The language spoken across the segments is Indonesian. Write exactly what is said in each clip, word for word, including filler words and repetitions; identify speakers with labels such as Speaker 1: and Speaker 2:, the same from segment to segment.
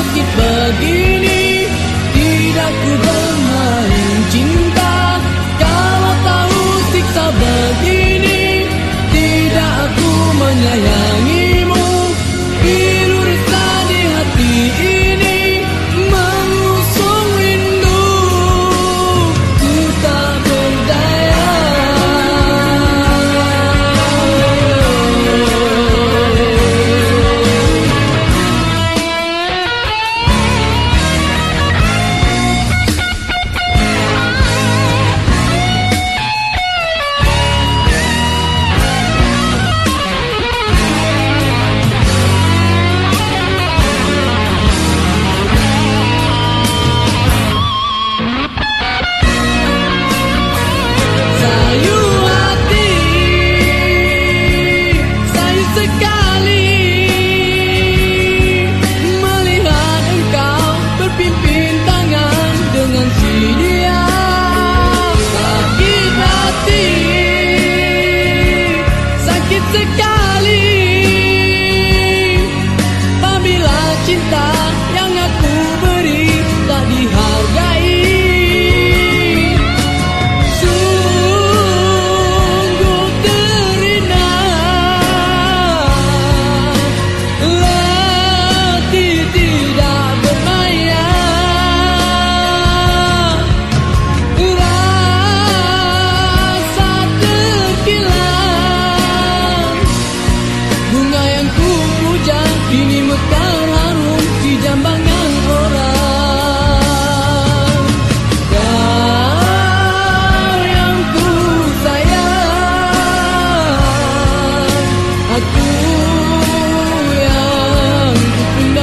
Speaker 1: sakit begini, tidak ku bermain cinta. Kalau tahu siksa begini, tidak aku menyayangimu. Biru resah di hati ini, mengusung rindu, ku tak berdaya. Sayu hati, sayu sekali melihat engkau berpimpin tangan dengan si dia. Sakit hati, sakit sekali apabila cinta yang aku beri tak dihargai. Sungguh terina letih tidak berdaya. Rasa terkilan, bunga yang ku puja kini mekar harum di jambangan orang. Kau yang ku sayang, aku yang ku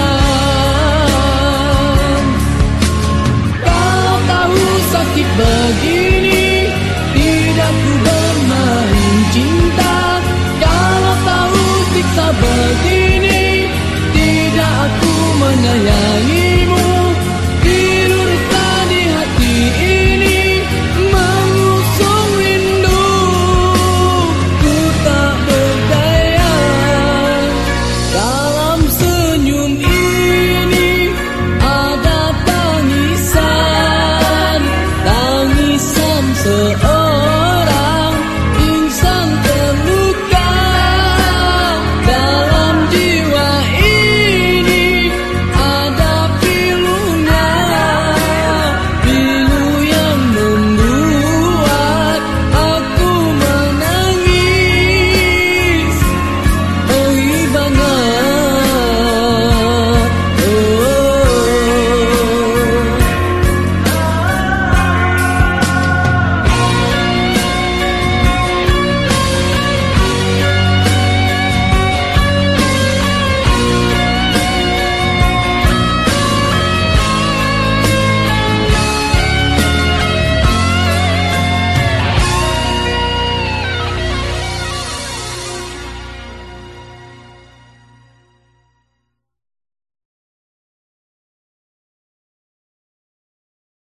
Speaker 1: pendam. Kau tahu sakit begini, tidak ku bermain cinta. Kalau tahu siksa begini, tidak aku menyayangi.